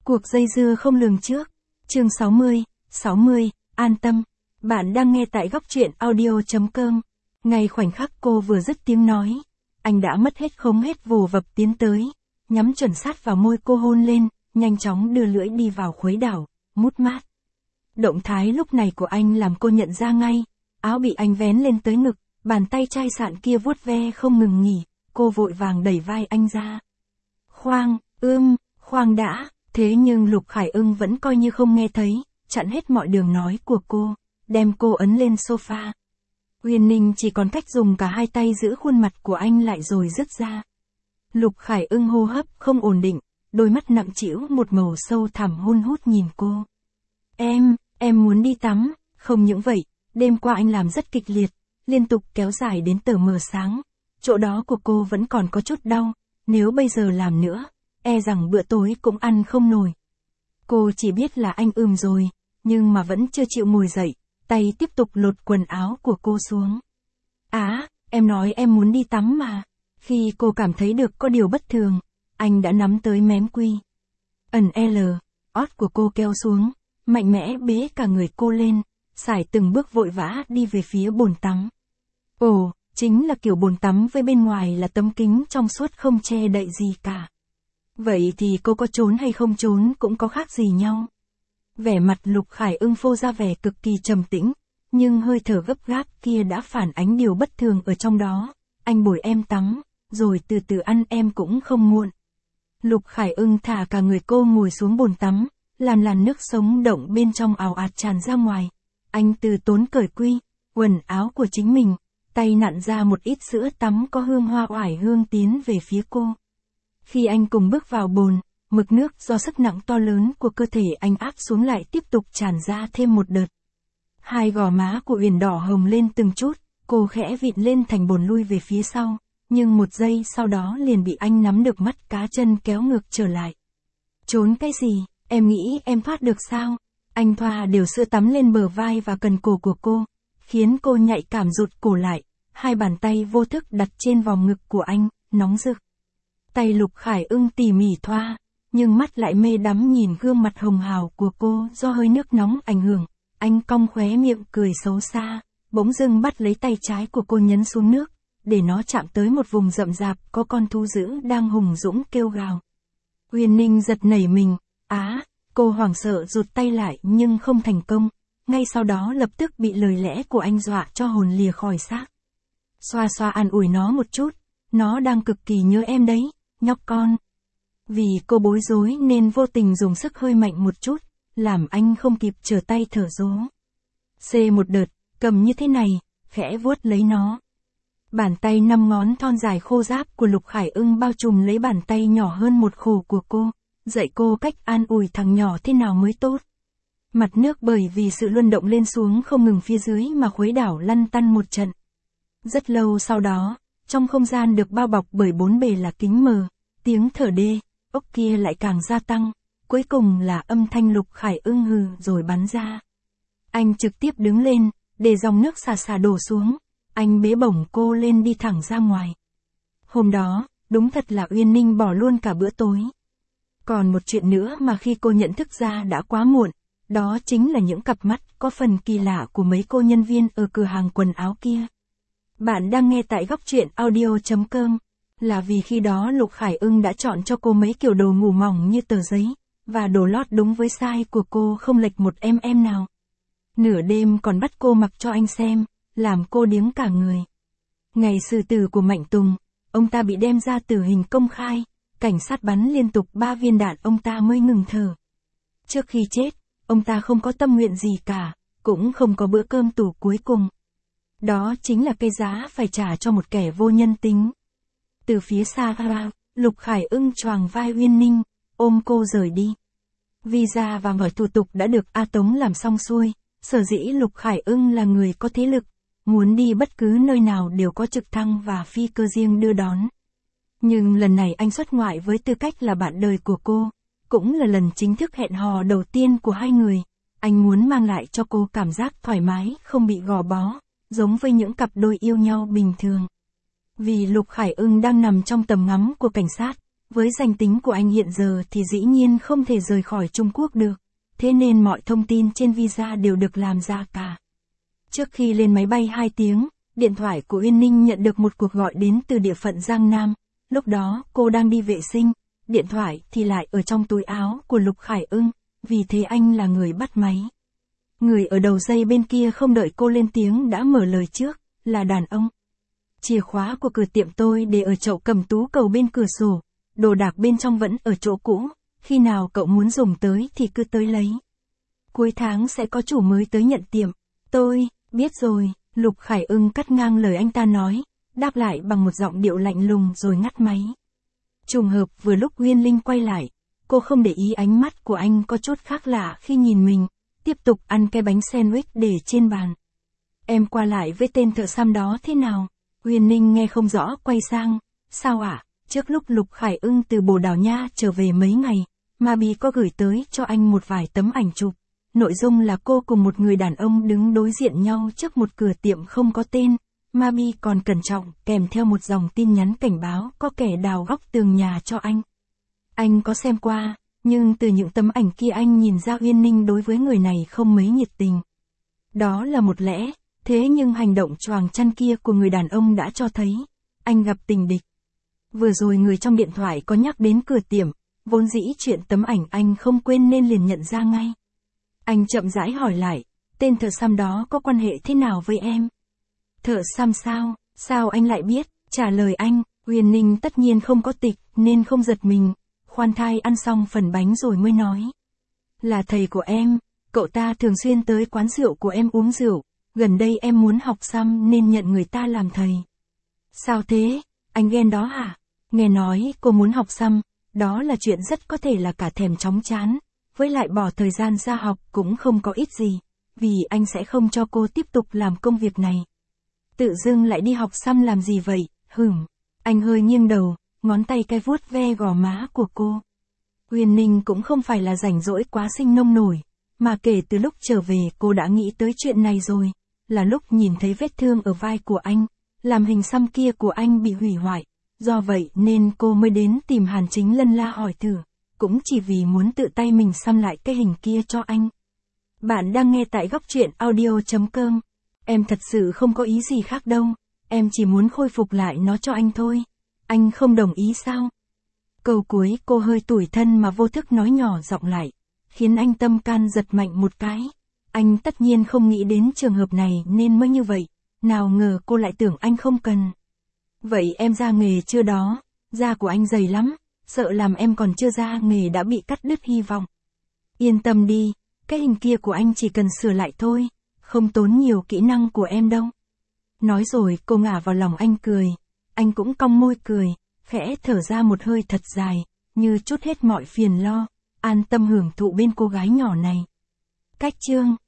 Cuộc dây dưa không lường trước. Chương 60, an tâm. Bạn đang nghe tại góc truyện audio.com. Ngay khoảnh khắc cô vừa dứt tiếng nói, anh đã mất hết không hết vồ vập tiến tới, nhắm chuẩn sát vào môi cô hôn lên, nhanh chóng đưa lưỡi đi vào khuấy đảo, mút mát. Động thái lúc này của anh làm cô nhận ra ngay, áo bị anh vén lên tới ngực, bàn tay chai sạn kia vuốt ve không ngừng nghỉ, cô vội vàng đẩy vai anh ra. Khoan đã, thế nhưng Lục Khải Ưng vẫn coi như không nghe thấy, chặn hết mọi đường nói của cô, đem cô ấn lên sofa. Uyên Ninh chỉ còn cách dùng cả hai tay giữ khuôn mặt của anh lại rồi dứt ra. Lục Khải Ưng hô hấp không ổn định, đôi mắt nặng trĩu một màu sâu thẳm hun hút nhìn cô. Em muốn đi tắm, không những vậy, đêm qua anh làm rất kịch liệt, liên tục kéo dài đến tờ mờ sáng. Chỗ đó của cô vẫn còn có chút đau, nếu bây giờ làm nữa, e rằng bữa tối cũng ăn không nổi. Cô chỉ biết là anh rồi, nhưng mà vẫn chưa chịu ngồi dậy, tay tiếp tục lột quần áo của cô xuống. Em nói em muốn đi tắm mà. Khi cô cảm thấy được có điều bất thường, anh đã nắm tới mém quy. Ót của cô keo xuống, mạnh mẽ bế cả người cô lên, sải từng bước vội vã đi về phía bồn tắm. Ồ, chính là kiểu bồn tắm với bên ngoài là tấm kính trong suốt không che đậy gì cả. Vậy thì cô có trốn hay không trốn cũng có khác gì nhau. Vẻ mặt Lục Khải Ưng phô ra vẻ cực kỳ trầm tĩnh, nhưng hơi thở gấp gáp kia đã phản ánh điều bất thường ở trong đó. Anh bồi em tắm, rồi từ từ ăn em cũng không muộn. Lục Khải Ưng thả cả người cô ngồi xuống bồn tắm, làn nước sống động bên trong ào ạt tràn ra ngoài. Anh từ tốn cởi quần áo của chính mình, tay nặn ra một ít sữa tắm có hương hoa oải hương tiến về phía cô. Khi anh cùng bước vào bồn, mực nước do sức nặng to lớn của cơ thể anh áp xuống lại tiếp tục tràn ra thêm một đợt. Hai gò má của Uyển đỏ hồng lên từng chút, cô khẽ vịn lên thành bồn lui về phía sau, nhưng một giây sau đó liền bị anh nắm được mắt cá chân kéo ngược trở lại. Trốn cái gì, em nghĩ em thoát được sao? Anh thoa đều sữa tắm lên bờ vai và cần cổ của cô, khiến cô nhạy cảm rụt cổ lại, hai bàn tay vô thức đặt trên vòng ngực của anh, nóng rực. Tay Lục Khải Ưng tỉ mỉ thoa, nhưng mắt lại mê đắm nhìn gương mặt hồng hào của cô do hơi nước nóng ảnh hưởng. Anh cong khóe miệng cười xấu xa, bỗng dưng bắt lấy tay trái của cô nhấn xuống nước, để nó chạm tới một vùng rậm rạp có con thú dữ đang hùng dũng kêu gào. Uyên Ninh giật nảy mình, cô hoảng sợ rụt tay lại nhưng không thành công, ngay sau đó lập tức bị lời lẽ của anh dọa cho hồn lìa khỏi xác. Xoa an ủi nó một chút, nó đang cực kỳ nhớ em đấy, nhóc con. Vì cô bối rối nên vô tình dùng sức hơi mạnh một chút, làm anh không kịp trở tay thở dố. Một đợt, cầm như thế này, khẽ vuốt lấy nó. Bàn tay 5 ngón thon dài khô ráp của Lục Khải Ưng bao trùm lấy bàn tay nhỏ hơn một khổ của cô, dạy cô cách an ủi thằng nhỏ thế nào mới tốt. Mặt nước bởi vì sự luân động lên xuống không ngừng phía dưới mà khuấy đảo lăn tăn một trận. Rất lâu sau đó, trong không gian được bao bọc bởi bốn bề là kính mờ, tiếng thở đê, ốc kia lại càng gia tăng, cuối cùng là âm thanh Lục Khải Ưng hừ rồi bắn ra. Anh trực tiếp đứng lên, để dòng nước xà đổ xuống, anh bế bổng cô lên đi thẳng ra ngoài. Hôm đó, đúng thật là Uyên Ninh bỏ luôn cả bữa tối. Còn một chuyện nữa mà khi cô nhận thức ra đã quá muộn, đó chính là những cặp mắt có phần kỳ lạ của mấy cô nhân viên ở cửa hàng quần áo kia. Bạn đang nghe tại góc truyện audio.com, là vì khi đó Lục Khải Ưng đã chọn cho cô mấy kiểu đồ ngủ mỏng như tờ giấy, và đồ lót đúng với size của cô không lệch một nào. Nửa đêm còn bắt cô mặc cho anh xem, làm cô điếng cả người. Ngày xử tử của Mạnh Tùng, ông ta bị đem ra tử hình công khai, cảnh sát bắn liên tục 3 viên đạn ông ta mới ngừng thở. Trước khi chết, ông ta không có tâm nguyện gì cả, cũng không có bữa cơm tủ cuối cùng. Đó chính là cái giá phải trả cho một kẻ vô nhân tính. Từ phía xa, Lục Khải Ưng choàng vai Uyên Ninh, ôm cô rời đi. Visa và mọi thủ tục đã được A Tống làm xong xuôi, sở dĩ Lục Khải Ưng là người có thế lực, muốn đi bất cứ nơi nào đều có trực thăng và phi cơ riêng đưa đón. Nhưng lần này anh xuất ngoại với tư cách là bạn đời của cô, cũng là lần chính thức hẹn hò đầu tiên của hai người. Anh muốn mang lại cho cô cảm giác thoải mái, không bị gò bó, giống với những cặp đôi yêu nhau bình thường. Vì Lục Khải Ưng đang nằm trong tầm ngắm của cảnh sát, Với danh tính của anh hiện giờ thì dĩ nhiên không thể rời khỏi Trung Quốc được, thế nên mọi thông tin trên visa đều được làm ra cả. Trước khi lên máy bay 2 tiếng, điện thoại của Uyên Ninh nhận được một cuộc gọi đến từ địa phận Giang Nam, lúc đó cô đang đi vệ sinh, điện thoại thì lại ở trong túi áo của Lục Khải Ưng, vì thế anh là người bắt máy. Người ở đầu dây bên kia không đợi cô lên tiếng đã mở lời trước, là đàn ông. Chìa khóa của cửa tiệm tôi để ở chậu cầm tú cầu bên cửa sổ, đồ đạc bên trong vẫn ở chỗ cũ, khi nào cậu muốn dùng tới thì cứ tới lấy. Cuối tháng sẽ có chủ mới tới nhận tiệm. Tôi, biết rồi, Lục Khải Ưng cắt ngang lời anh ta nói, đáp lại bằng một giọng điệu lạnh lùng rồi ngắt máy. Trùng hợp vừa lúc Uyên Linh quay lại, cô không để ý ánh mắt của anh có chút khác lạ khi nhìn mình, tiếp tục ăn cái bánh sandwich để trên bàn. Em qua lại với tên thợ xăm đó thế nào? Uyên Ninh nghe không rõ quay sang, sao ạ? Trước lúc Lục Khải Ưng từ Bồ Đào Nha trở về mấy ngày, Mabi có gửi tới cho anh một vài tấm ảnh chụp. Nội dung là cô cùng một người đàn ông đứng đối diện nhau trước một cửa tiệm không có tên. Mabi còn cẩn trọng kèm theo một dòng tin nhắn cảnh báo có kẻ đào góc tường nhà cho anh. Anh có xem qua, nhưng từ những tấm ảnh kia anh nhìn ra Uyên Ninh đối với người này không mấy nhiệt tình. Đó là một lẽ, thế nhưng hành động choàng chăn kia của người đàn ông đã cho thấy, anh gặp tình địch. Vừa rồi người trong điện thoại có nhắc đến cửa tiệm, vốn dĩ chuyện tấm ảnh anh không quên nên liền nhận ra ngay. Anh chậm rãi hỏi lại, tên thợ xăm đó có quan hệ thế nào với em? Thợ xăm sao? Sao anh lại biết? Trả lời anh, Uyên Ninh tất nhiên không có tịch nên không giật mình, khoan thai ăn xong phần bánh rồi mới nói. Là thầy của em, cậu ta thường xuyên tới quán rượu của em uống rượu, gần đây em muốn học xăm nên nhận người ta làm thầy. Sao thế? Anh ghen đó hả? Nghe nói cô muốn học xăm, đó là chuyện rất có thể là cả thèm chóng chán, với lại bỏ thời gian ra học cũng không có ích gì, vì anh sẽ không cho cô tiếp tục làm công việc này. Tự dưng lại đi học xăm làm gì vậy? Anh hơi nghiêng đầu, ngón tay cái vuốt ve gò má của cô. Uyên Ninh cũng không phải là rảnh rỗi quá sinh nông nổi, mà kể từ lúc trở về cô đã nghĩ tới chuyện này rồi, là lúc nhìn thấy vết thương ở vai của anh, làm hình xăm kia của anh bị hủy hoại, do vậy nên cô mới đến tìm Hàn Chính Lân la hỏi thử, cũng chỉ vì muốn tự tay mình xăm lại cái hình kia cho anh. Bạn đang nghe tại góc truyện audio.com. Em thật sự không có ý gì khác đâu, em chỉ muốn khôi phục lại nó cho anh thôi. Anh không đồng ý sao? Câu cuối cô hơi tủi thân mà vô thức nói nhỏ giọng lại, khiến anh tâm can giật mạnh một cái. Anh tất nhiên không nghĩ đến trường hợp này nên mới như vậy, nào ngờ cô lại tưởng anh không cần. Vậy em ra nghề chưa đó? Da của anh dày lắm, sợ làm em còn chưa ra nghề đã bị cắt đứt hy vọng. Yên tâm đi, cái hình kia của anh chỉ cần sửa lại thôi, không tốn nhiều kỹ năng của em đâu. Nói rồi cô ngả vào lòng anh cười, anh cũng cong môi cười, khẽ thở ra một hơi thật dài, như trút hết mọi phiền lo, an tâm hưởng thụ bên cô gái nhỏ này. Cách chương